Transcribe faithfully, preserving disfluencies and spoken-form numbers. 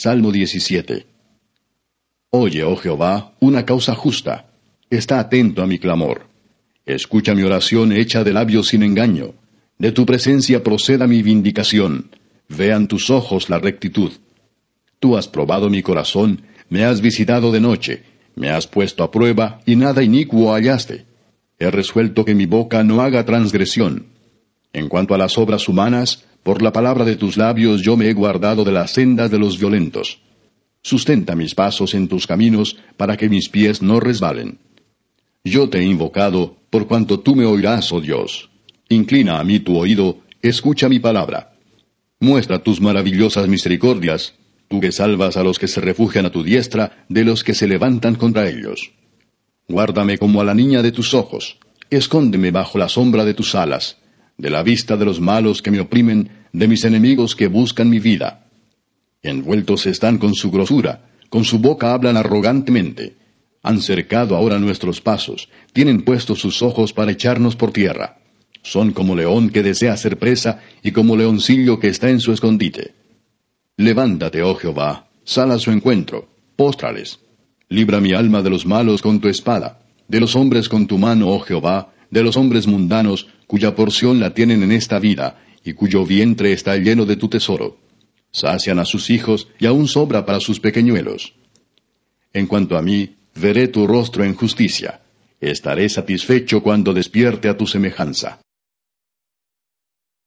Salmo diecisiete. Oye, oh Jehová, una causa justa. Está atento a mi clamor. Escucha mi oración hecha de labios sin engaño. De tu presencia proceda mi vindicación. Vean tus ojos la rectitud. Tú has probado mi corazón, me has visitado de noche, me has puesto a prueba, y nada inicuo hallaste. He resuelto que mi boca no haga transgresión. En cuanto a las obras humanas, por la palabra de tus labios yo me he guardado de las sendas de los violentos. Sustenta mis pasos en tus caminos, para que mis pies no resbalen. Yo te he invocado, por cuanto tú me oirás, oh Dios. Inclina a mí tu oído, escucha mi palabra. Muestra tus maravillosas misericordias, tú que salvas a los que se refugian a tu diestra, de los que se levantan contra ellos. Guárdame como a la niña de tus ojos, escóndeme bajo la sombra de tus alas, de la vista de los malos que me oprimen, de mis enemigos que buscan mi vida. Envueltos están con su grosura, con su boca hablan arrogantemente. Han cercado ahora nuestros pasos, tienen puestos sus ojos para echarnos por tierra. Son como león que desea ser presa, y como leoncillo que está en su escondite. Levántate, oh Jehová, sal a su encuentro, póstrales. Libra mi alma de los malos con tu espada, de los hombres con tu mano, oh Jehová, de los hombres mundanos, cuya porción la tienen en esta vida, y cuyo vientre está lleno de tu tesoro. Sacian a sus hijos, y aún sobra para sus pequeñuelos. En cuanto a mí, veré tu rostro en justicia. Estaré satisfecho cuando despierte a tu semejanza.